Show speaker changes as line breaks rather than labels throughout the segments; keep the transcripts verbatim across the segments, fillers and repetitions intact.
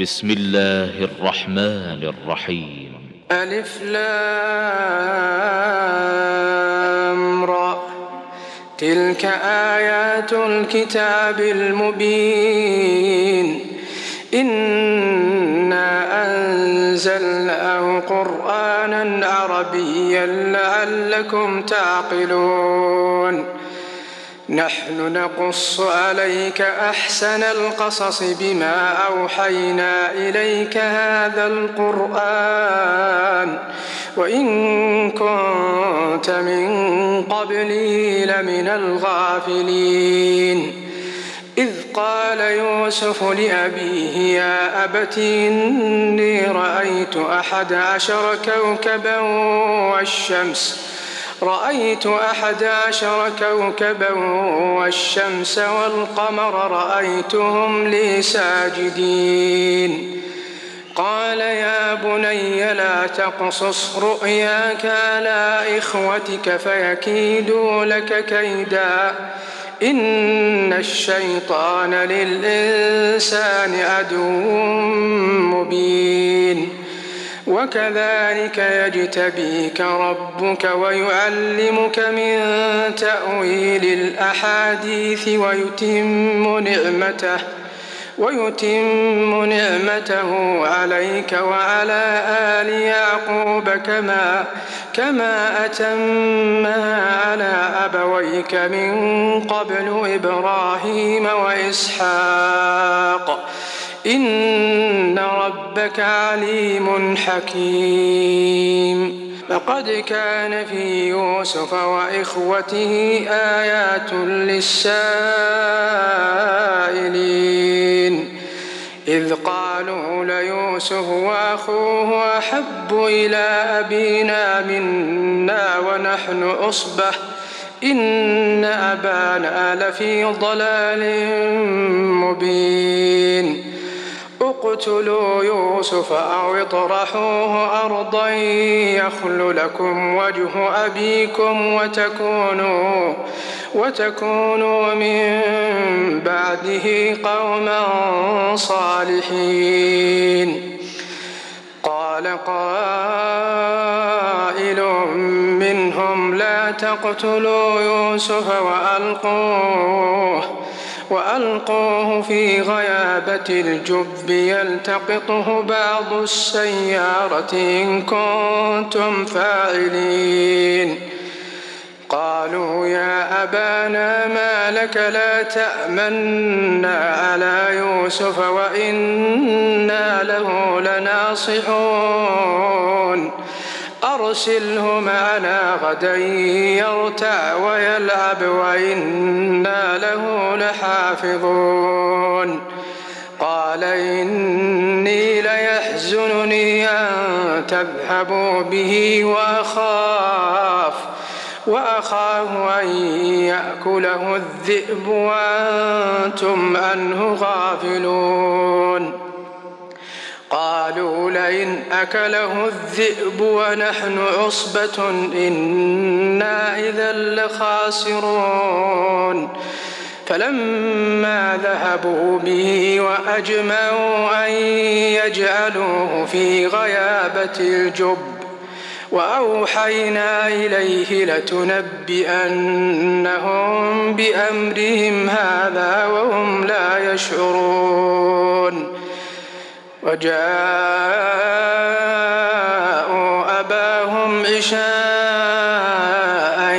بسم الله الرحمن الرحيم.
ألف لام را، تلك آيات الكتاب المبين. إنا أنزلناه قرآنا عربيا لعلكم تعقلون. نحن نقص عليك أحسن القصص بما أوحينا إليك هذا القرآن وإن كنت من قبله لمن الغافلين. إذ قال يوسف لأبيه يا أبت إني رأيت أحد عشر كوكبا والشمس رأيت أحد عشر كوكبا والشمس والقمر رأيتهم لي ساجدين. قال يا بني لا تقصص رؤياك على إخوتك فيكيدوا لك كيدا إن الشيطان للإنسان عدو مبين. وكذلك يجتبيك ربك ويعلمك من تأويل الأحاديث ويتم نعمته ويتم نعمته عليك وعلى آل يعقوب كما كما أتمها على أبويك من قبل إبراهيم وإسحاق إن ربك عليم حكيم. لقد كان في يوسف وإخوته آيات للسائلين إذ قالوا ليوسف وأخوه أحب إلى أبينا منا ونحن عصبة إن أبانا لفي ضلال مبين. اقتلوا يوسف أو اطرحوه أرضا يخل لكم وجه أبيكم وتكونوا, وتكونوا من بعده قوما صالحين. قال قائل منهم لا تقتلوا يوسف وألقوه وألقوه في غيابة الجب يلتقطه بعض السيارة إن كنتم فاعلين. قالوا يا أبانا ما لك لا تأمنا على يوسف وإنا له لناصحون أرسله معنا غدا يرتع ويلعب وإنا له لحافظون. قال إني ليحزنني أن تذهبوا به وأخاف وأخاه أن يأكله الذئب وأنتم عنه غافلون. قالوا لئن أكله الذئب ونحن عصبة إنا إذا لخاسرون. فلما ذهبوا به وأجمعوا أن يجعلوه في غيابة الجب وأوحينا إليه لتنبئنهم بأمرهم هذا وهم لا يشعرون. وجاءوا أباهم عشاء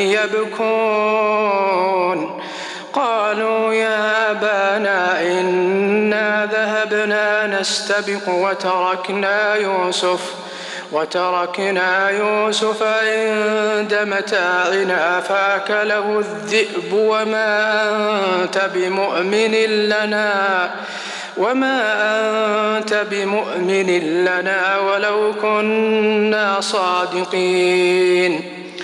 يبكون. قالوا يا أبانا إنا ذهبنا نستبق وتركنا يوسف وتركنا يوسف عند متاعنا فأكله الذئب وما أنت بمؤمن لنا وما أنت بمؤمن لنا ولو كنا صادقين.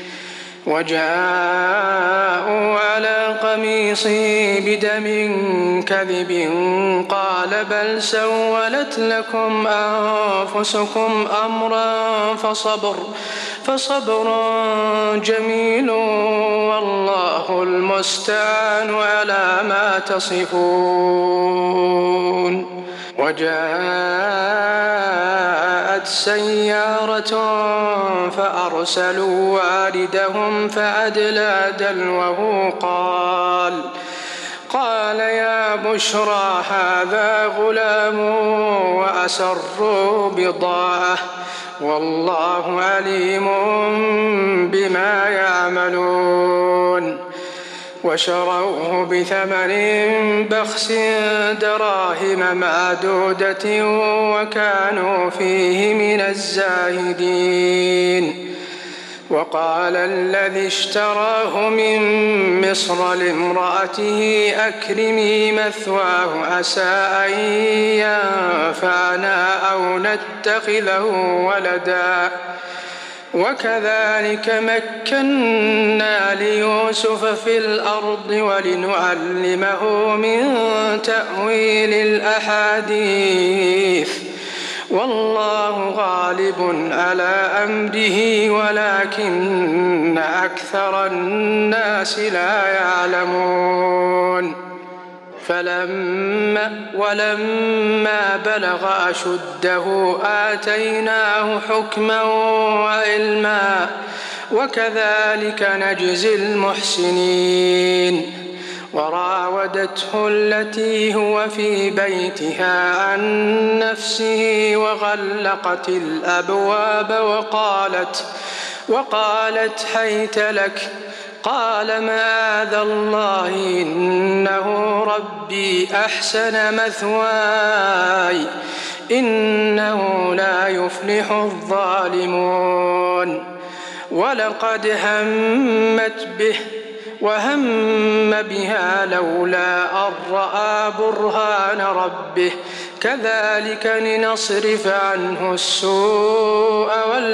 وجاءوا على قميصه بدم كذب قال بل سولت لكم أنفسكم أمرا فصبر فصبر جميل والله المستعان على ما تصفون. وجاءت سيارة فأرسلوا واردهم فأدلى دلوه قال قال يا بشرى هذا غلام وأسروا بضاعة والله عليم بما يعملون وشروه بثمن بخس دراهم معدودة وكانوا فيه من الزاهدين. وقال الذي اشتراه من مصر لامرأته أكرمي مثواه عسى أن ينفعنا أو نتخذه ولدا وكذلك مكنا ليوسف في الأرض ولنعلمه من تأويل الأحاديث والله غالب على أمره ولكن أكثر الناس لا يعلمون. فلما ولما بلغ أشده آتيناه حكما وعلما وكذلك نجزي المحسنين. وراودته التي هو في بيتها عن نفسه وغلقت الأبواب وقالت وقالت هيت لك قال معاذ الله إنه ربي أحسن مثواي إنه لا يفلح الظالمون. ولقد همت به وهم بها لولا أن رأى برهان ربه كذلك لنصرف عنه السوء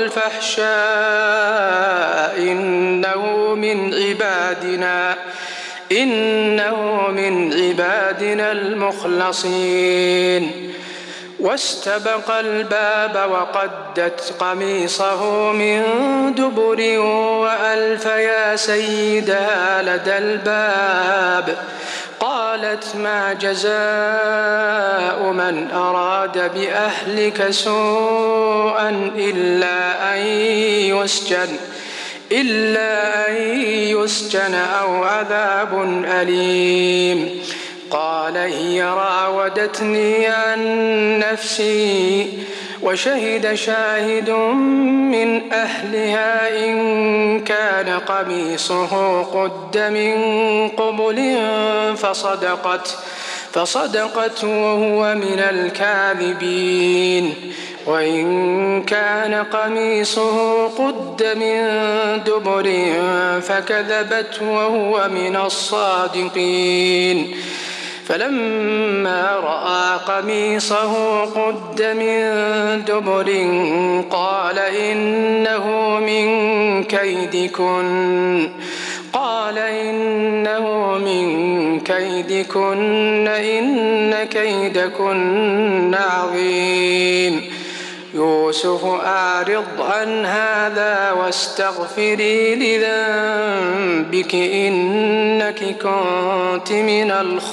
والفحشاء إنه من عبادنا إنه من عبادنا المخلصين. واستبق الباب وقدت قميصه من دبر وألف يا سيدها لدى الباب قالت ما جزاء من أراد بأهلك سوءا إلا أن يسجن إلا أن يسجن أو عذاب أليم. قال هي راودتني عن نفسي وشهد شاهد من أهلها إن كان قميصه قد من قبل فصدقت فصدقت وهو من الكاذبين وإن كان قميصه قد من دبر فكذبت وهو من الصادقين. فلما رأى قميصه قد من دبر قال إنه من كيدكن قال إنه من كيدكن إن كيدكن عظيم. يوسف أعرض عن هذا واستغفري لذنبك إنك كنت من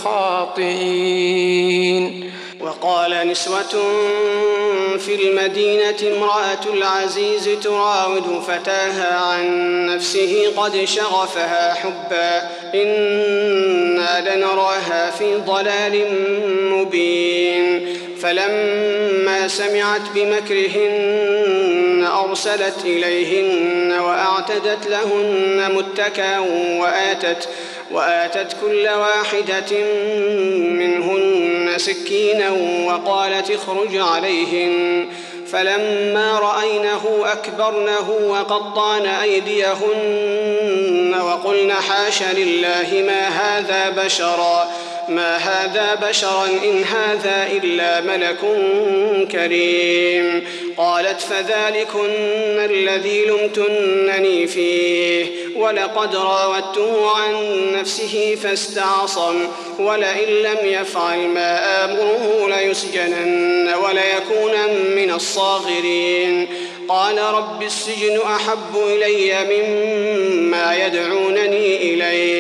الخاطئين.
وقال نسوة في المدينة امرأة العزيز تراود فتاها عن نفسه قد شغفها حبا إنا لنراها في ضلال مبين. فلما سمعت بمكرهن أرسلت إليهن وأعتدت لهن متكئا وآتت, وآتت كل واحدة منهن سكينا وقالت اخرج عليهن. فلما رأينه أكبرنه وقطعن أيديهن وقلن حاش لله ما هذا بشرا ما هذا بشرا إن هذا إلا ملك كريم. قالت فذلكن الذي لمتنني فيه ولقد راودته عن نفسه فاستعصم ولئن لم يفعل ما آمره ليسجنن وليكون من الصاغرين. قال رب السجن أحب إلي مما يدعونني إليه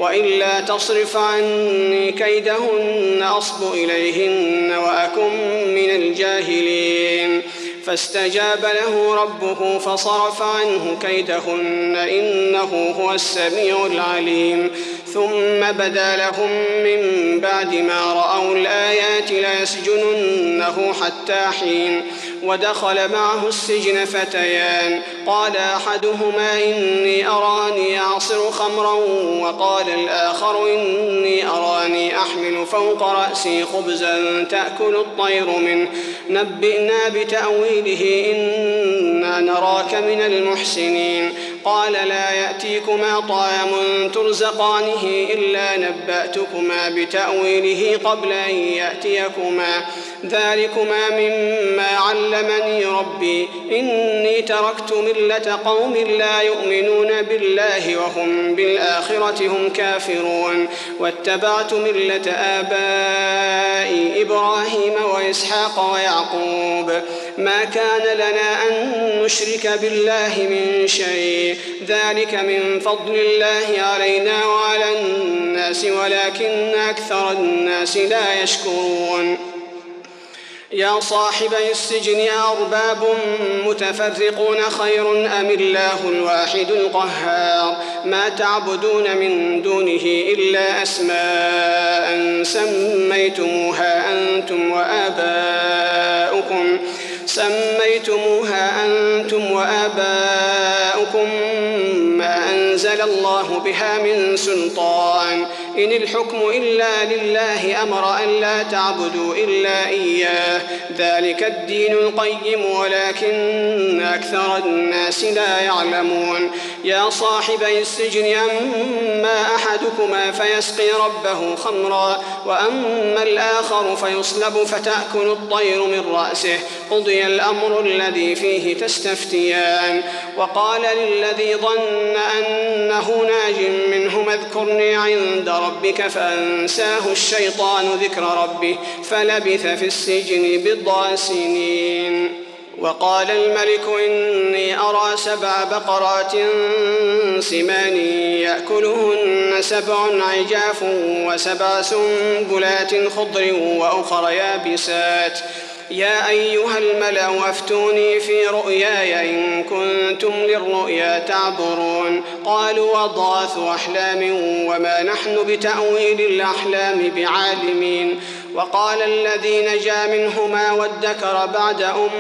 وإلا تصرف عني كيدهن أصب إليهن وأكن من الجاهلين فاستجاب له ربه فصرف عنه كيدهن إنه هو السميع العليم ثم بدا لهم من بعد ما رأوا الآيات ليسجننه حتى حين ودخل معه السجن فتيان قال أحدهما إني أراني أعصر خمرا وقال الآخر إني أراني أحمل فوق رأسي خبزا تأكل الطير منه نبئنا بتأويله إنا نراك من المحسنين قال لا يأتيكما طعام ترزقانه إلا نبأتكما بتأويله قبل أن يأتيكما ذلكما مما علمني ربي إني تركت ملة قوم لا يؤمنون بالله وهم بالآخرة هم كافرون واتبعت ملة آبائي إبراهيم وإسحاق ويعقوب ما كان لنا أن نشرك بالله من شيء ذلك من فضل الله علينا وعلى الناس ولكن أكثر الناس لا يشكرون يا صاحبي السجن أرباب متفرقون خير أم الله الواحد القهار ما تعبدون من دونه إلا أسماء سميتموها أنتم وآباؤكم سميتموها أنتم وآباؤكم ما أنزل الله بها من سلطان إن الحكم إلا لله أمر أن لا تعبدوا إلا إياه ذلك الدين القيم ولكن أكثر الناس لا يعلمون يا صاحبي السجن أما أحدكما فيسقي ربه خمرا وأما الآخر فيصلب فتأكل الطير من رأسه قضي الأمر الذي فيه تستفتيان وقال للذي ظن أنه ناج منه اذكرني عند ربك فأنساه الشيطان ذكر ربه فلبث في السجن بضع سنين وقال الملك إني أرى سبع بقرات سمان يأكلهن سبع عجاف وسبع سنبلات خضر وأخر يابسات يا أيها الملأ أفتوني في رؤياي إن كنتم للرؤيا تعبرون قالوا أضغاث أحلام وما نحن بتأويل الأحلام بعالمين وقال الذي نجا منهما وادكر بعد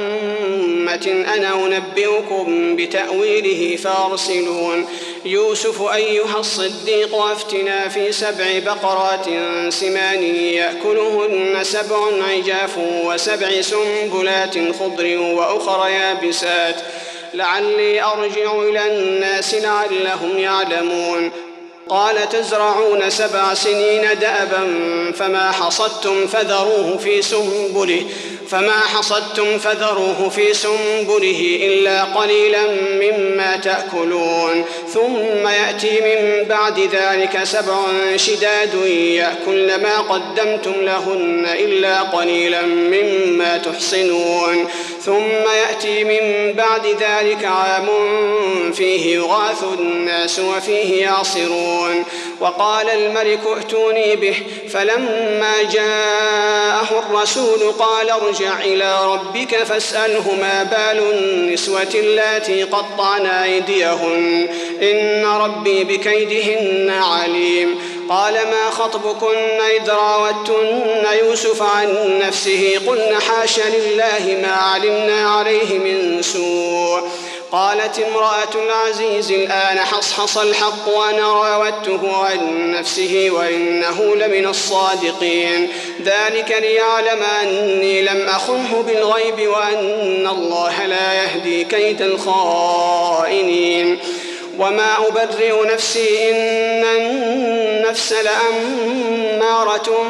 أمة أنا أنبئكم بتأويله فارسلون يوسف أيها الصديق أفتنا في سبع بقرات سمان يأكلهن سبع عجاف وسبع سنبلات خضر وأخر يابسات لعلي أرجع إلى الناس لعلهم يعلمون قال تزرعون سبع سنين دأبا فما حصدتم فذروه في سنبله فما حصدتم فذروه في سنبله إلا قليلا مما تأكلون ثم يأتي من بعد ذلك سبع شداد يأكلن ما قدمتم لهن إلا قليلا مما تحصنون ثم يأتي من بعد ذلك عام فيه يغاث الناس وفيه يعصرون وقال الملك ائتوني به فلما جاءه الرسول قال ارجع إلى ربك فاسأله ما بال النسوة اللاتي قطعن أيديهن إن ربي بكيدهن عليم قال ما خطبكن إذ راوتن يوسف عن نفسه قلن حاش لله ما علمنا عليه من سوء قالت امرأة العزيز الآن حصحص الحق وأنا راودته عن نفسه وإنه لمن الصادقين ذلك ليعلم أني لم أخنه بالغيب وأن الله لا يهدي كيد الخائنين وما أبرئ نفسي إن النفس لأمارة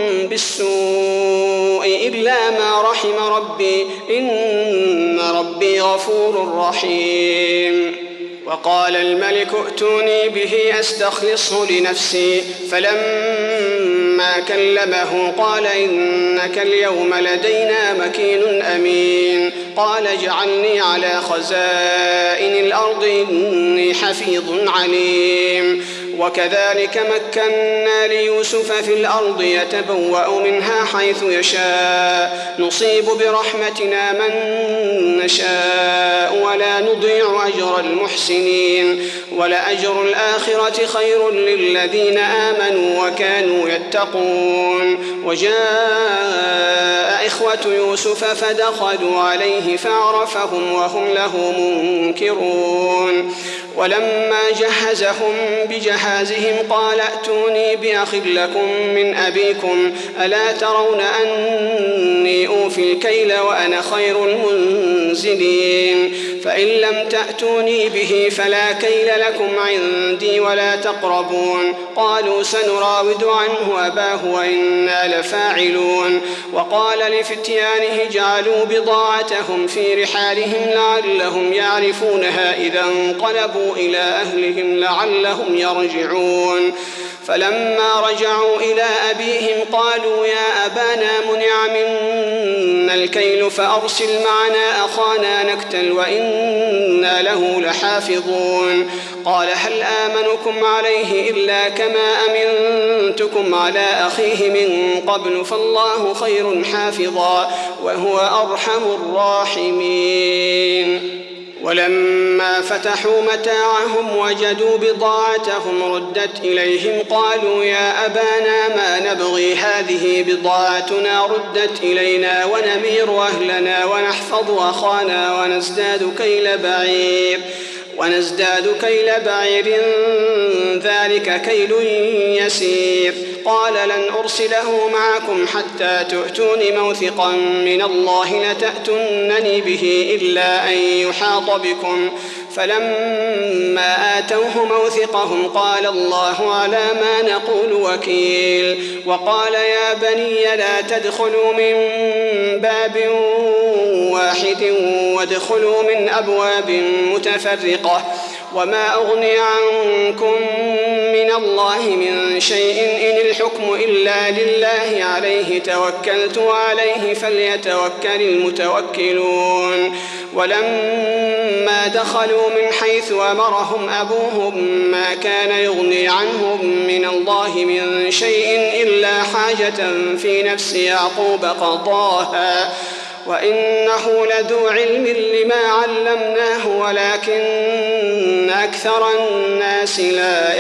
بالسوء إلا ما رحم ربي إن ربي غفور رحيم وقال الملك ائتوني به أستخلصه لنفسي فلما كلمه قال إنك اليوم لدينا مكين أمين قال اجعلني على خزائن الأرض إني حفيظ عليم وكذلك مكنا ليوسف في الأرض يتبوأ منها حيث يشاء نصيب برحمتنا من نشاء ولا نضيع أجر المحسنين ولأجر الآخرة خير للذين آمنوا وكانوا يتقون. وجاء إخوة يوسف فدخلوا عليه فعرفهم وهم له منكرون. ولما جهزهم بجهازهم قال ائتوني بأخ لكم من أبيكم ألا ترون أني أوفي الكيل وأنا خير المنزلين فإن لم تأتوني به فلا كيل لكم عندي ولا تقربون. قالوا سنراود عنه أباه وإنا لفاعلون. وقال لفتيانه جعلوا بضاعتهم في رحالهم لعلهم يعرفونها إذا انقلبوا إلى أهلهم لعلهم يرجعون. فلما رجعوا إلى أبيهم قالوا يا أبانا منع منا الكيل فأرسل معنا أخانا نكتل وإنا له لحافظون. قال هل آمنكم عليه إلا كما أمنتكم على أخيه من قبل فالله خير حافظا وهو أرحم الراحمين. ولما فتحوا متاعهم وجدوا بضاعتهم ردت إليهم قالوا يا أبانا ما نبغي هذه بضاعتنا ردت إلينا ونمير أهلنا ونحفظ أخانا ونزداد كيل بعير ونزداد كيل بعير ذلك كيل يسير. قال لن أرسله معكم حتى تؤتون موثقا من الله لتأتونني به إلا أن يحاط بكم. فلما آتوه موثقهم قال الله على ما نقول وكيل. وقال يا بني لا تدخلوا من باب واحد وادخلوا من أبواب متفرقة وما أغني عنكم من الله من شيء إن الحكم إلا لله عليه توكلت وعليه فليتوكل المتوكلون. ولما دخلوا من حيث أمرهم أبوهم ما كان يغني عنهم من الله من شيء إلا حاجة في نفس يعقوب قضاها وإنه لذو علم لما علمناه ولكن أكثر الناس لا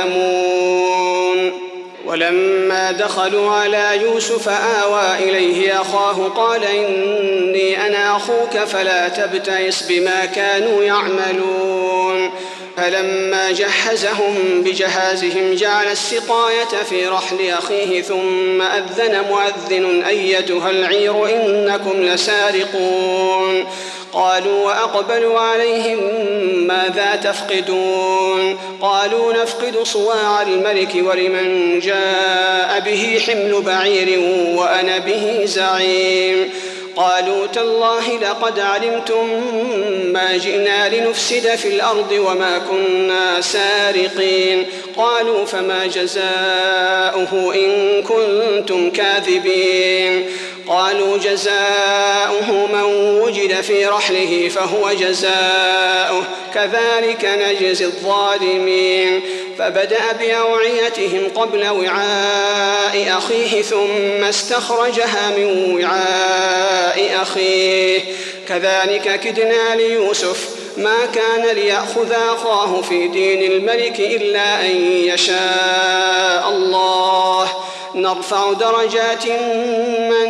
يعلمون. ولما دخلوا على يوسف آوى إليه أخاه قال إني أنا أخوك فلا تبتئس بما كانوا يعملون. فلما جهزهم بجهازهم جعل السقاية في رحل أخيه ثم أذن مؤذن أيتها العير إنكم لسارقون. قالوا وأقبلوا عليهم ماذا تفقدون. قالوا نفقد صواع الملك ولمن جاء به حمل بعير وأنا به زعيم. قالوا تالله لقد علمتم ما جئنا لنفسد في الأرض وما كنا سارقين. قالوا فما جزاؤه إن كنتم كاذبين. قالوا جزاؤه من وجد في رحله فهو جزاؤه كذلك نجزي الظالمين. فبدأ بأوعيتهم قبل وعاء أخيه ثم استخرجها من وعاء أخيه كذلك كدنا ليوسف ما كان ليأخذ أخاه في دين الملك إلا أن يشاء الله نرفع درجات من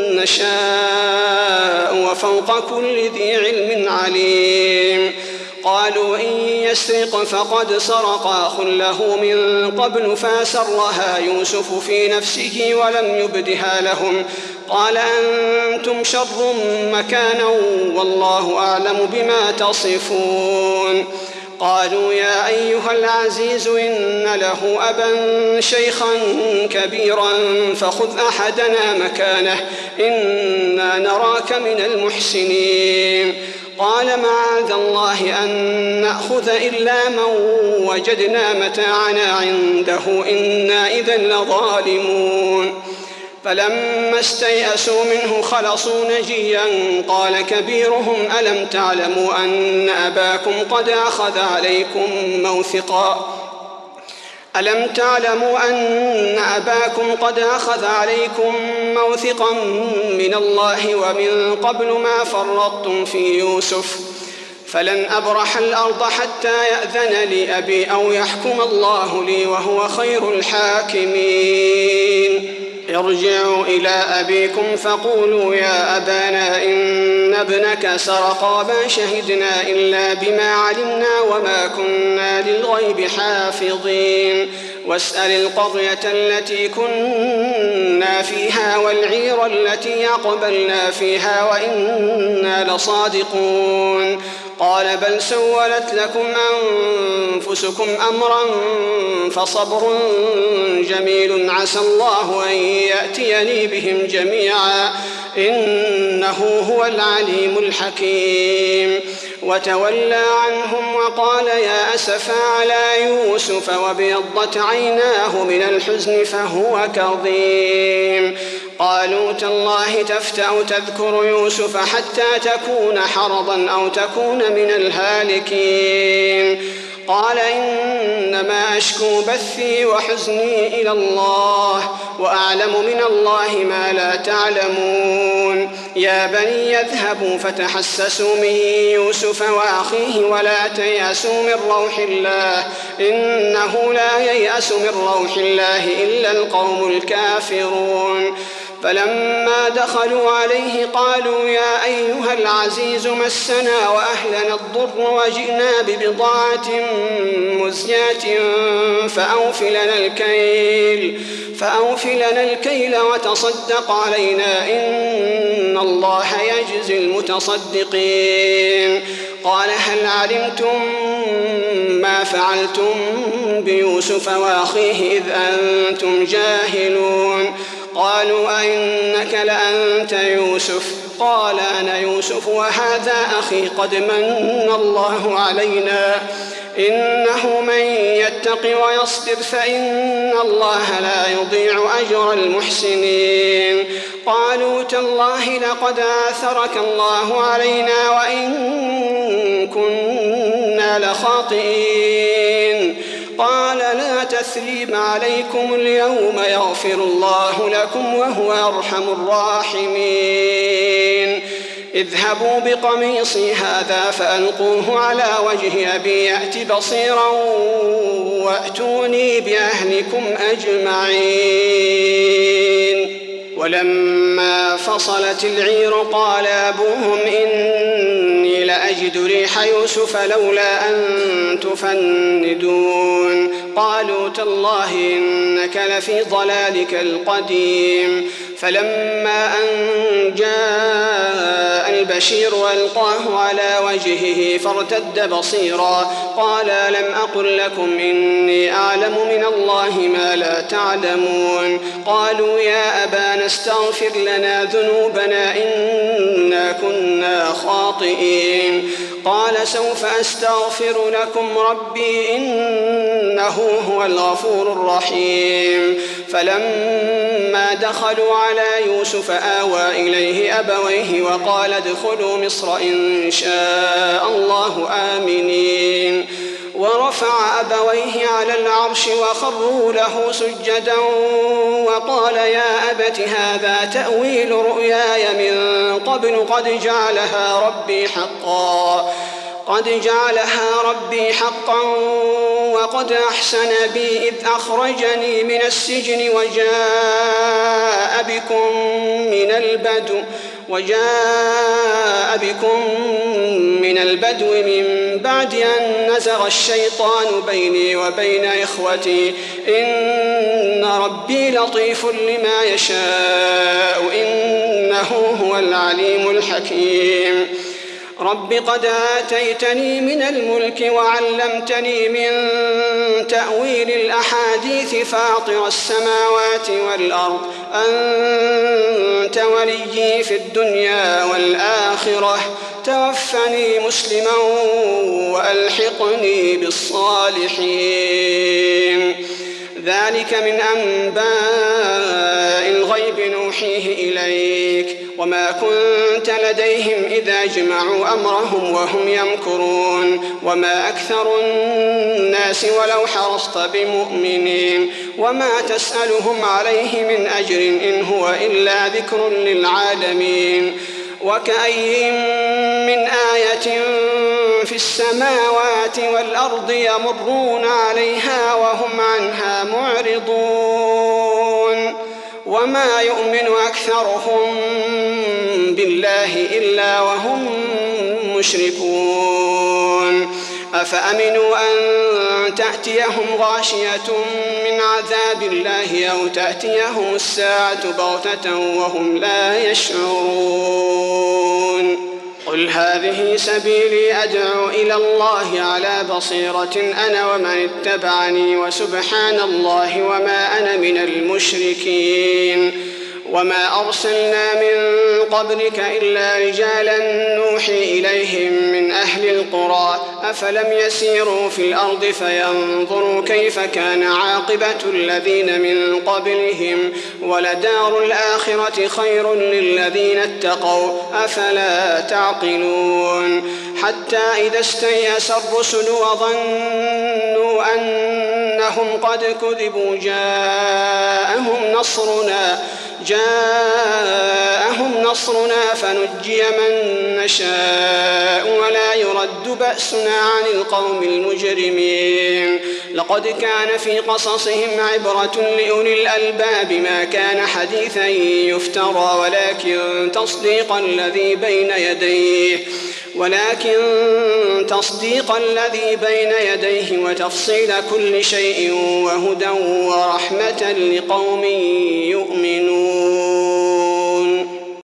نشاء وفوق كل ذي علم عليم. قالوا إن يسرق فقد سرق أخ له من قبل فأسرها يوسف في نفسه ولم يبدها لهم. قال أنتم شر مكانا والله أعلم بما تصفون. قالوا يا أيها العزيز إن له أبا شيخا كبيرا فخذ أحدنا مكانه إنا نراك من المحسنين. قال معاذ الله أن نأخذ إلا من وجدنا متاعنا عنده إنا إذا لظالمون. فلما استيأسوا منه خلصوا نجيا قال كبيرهم ألم تعلموا أن أباكم قد أخذ عليكم موثقا ألم تعلموا أن أباكم قد أخذ عليكم موثقا من الله ومن قبل ما فرطتم في يوسف فلن أبرح الأرض حتى يأذن لي أبي أو يحكم الله لي وهو خير الحاكمين ارجعوا إلى أبيكم فقولوا يا أبانا إن ابنك سرق وما شهدنا إلا بما علمنا وما كنا للغيب حافظين واسأل القرية التي كنا فيها والعير التي أقبلنا فيها وإنا لصادقون قال بل سولت لكم أنفسكم أمرا فصبر جميل عسى الله أن يأتيني بهم جميعا إنه هو العليم الحكيم وتولى عنهم وقال يا أسفا على يوسف وابيضت عيناه من الحزن فهو كظيم قالوا تالله تفتأ تذكر يوسف حتى تكون حرضا أو تكون من الهالكين قال إنما أشكو بثي وحزني إلى الله وأعلم من الله ما لا تعلمون يا بني اذهبوا فتحسسوا من يوسف وأخيه ولا تيأسوا من روح الله إنه لا ييأس من روح الله إلا القوم الكافرون فلما دخلوا عليه قالوا يا أيها العزيز مسنا وأهلنا الضر وجئنا ببضاعة مزجاة فأوف لنا الكيل فأوف لنا الكيل وتصدق علينا إن الله يجزي المتصدقين قال هل علمتم ما فعلتم بيوسف وأخيه إذ أنتم جاهلون قالوا أئنك لأنت يوسف قال أنا يوسف وهذا أخي قد من الله علينا إنه من يتق ويصبر فإن الله لا يضيع أجر المحسنين قالوا تالله لقد آثرك الله علينا وإن كنا لخاطئين قال لا تثريب عليكم اليوم يغفر الله لكم وهو أرحم الراحمين اذهبوا بقميصي هذا فألقوه على وجه أبي يأت بصيرا وأتوني بأهلكم أجمعين ولما فصلت العير قال أبوهم إني لأجد ريح يوسف لولا أن تفندون قالوا تالله إنك لفي ضلالك القديم فلما أن جاء البشير وألقاه على وجهه فارتد بصيرا قال لم أقل لكم إني أعلم من الله ما لا تعلمون قالوا يا أبانا استغفر لنا ذنوبنا إنا كنا خاطئين قال سوف أستغفر لكم ربي إنه هو الغفور الرحيم فلما دخلوا على يوسف آوى إليه أبويه وقال ادخلوا مصر إن شاء الله آمنين ورفع أبويه على العرش وخروا له سجدا وقال يا أبت هذا تأويل رؤياي من قبل قد جعلها ربي حقا قد جعلها ربي حقا وقد أحسن بي إذ أخرجني من السجن وجاء بكم من البدو وجاء بكم من البدو من بعد أن نزغ الشيطان بيني وبين إخوتي إن ربي لطيف لما يشاء إنه هو العليم الحكيم رب قد آتيتني من الملك وعلمتني من تأويل الأحاديث فاطر السماوات والأرض أنت وليي في الدنيا والآخرة توفني مسلما وألحقني بالصالحين ذلك من أنباء الغيب نوحيه إليك وما كنت لديهم إذا جمعوا أمرهم وهم يمكرون وما أكثر الناس ولو حرصت بمؤمنين وما تسألهم عليه من أجر إن هو إلا ذكر للعالمين وكأي من آية في السماوات والأرض يمرون عليها وهم عنها معرضون وما يؤمن أكثرهم بالله إلا وهم مشركون أفأمنوا أن تأتيهم غاشية من عذاب الله أو تأتيهم الساعة بغتة وهم لا يشعرون قل هذه سبيلي أدعو إلى الله على بصيرة أنا ومن اتبعني وسبحان الله وما أنا من المشركين وما أرسلنا من قبلك إلا رجالا نوحي إليهم من أهل القرى أفلم يسيروا في الأرض فينظروا كيف كان عاقبة الذين من قبلهم ولدار الآخرة خير للذين اتقوا أفلا تعقلون حتى إذا استيأس الرسل وظنوا أنهم قد كذبوا جاءهم نصرنا جاءهم نصرنا فنجي من نشاء ولا يرد بأسنا عن القوم المجرمين لقد كان في قصصهم عبرة لأولي الألباب ما كان حديثا يفترى ولكن تصديق الذي بين يديه ولكن تصديق الذي بين يديه وتفصيل كل شيء وهدى ورحمة لقوم يؤمنون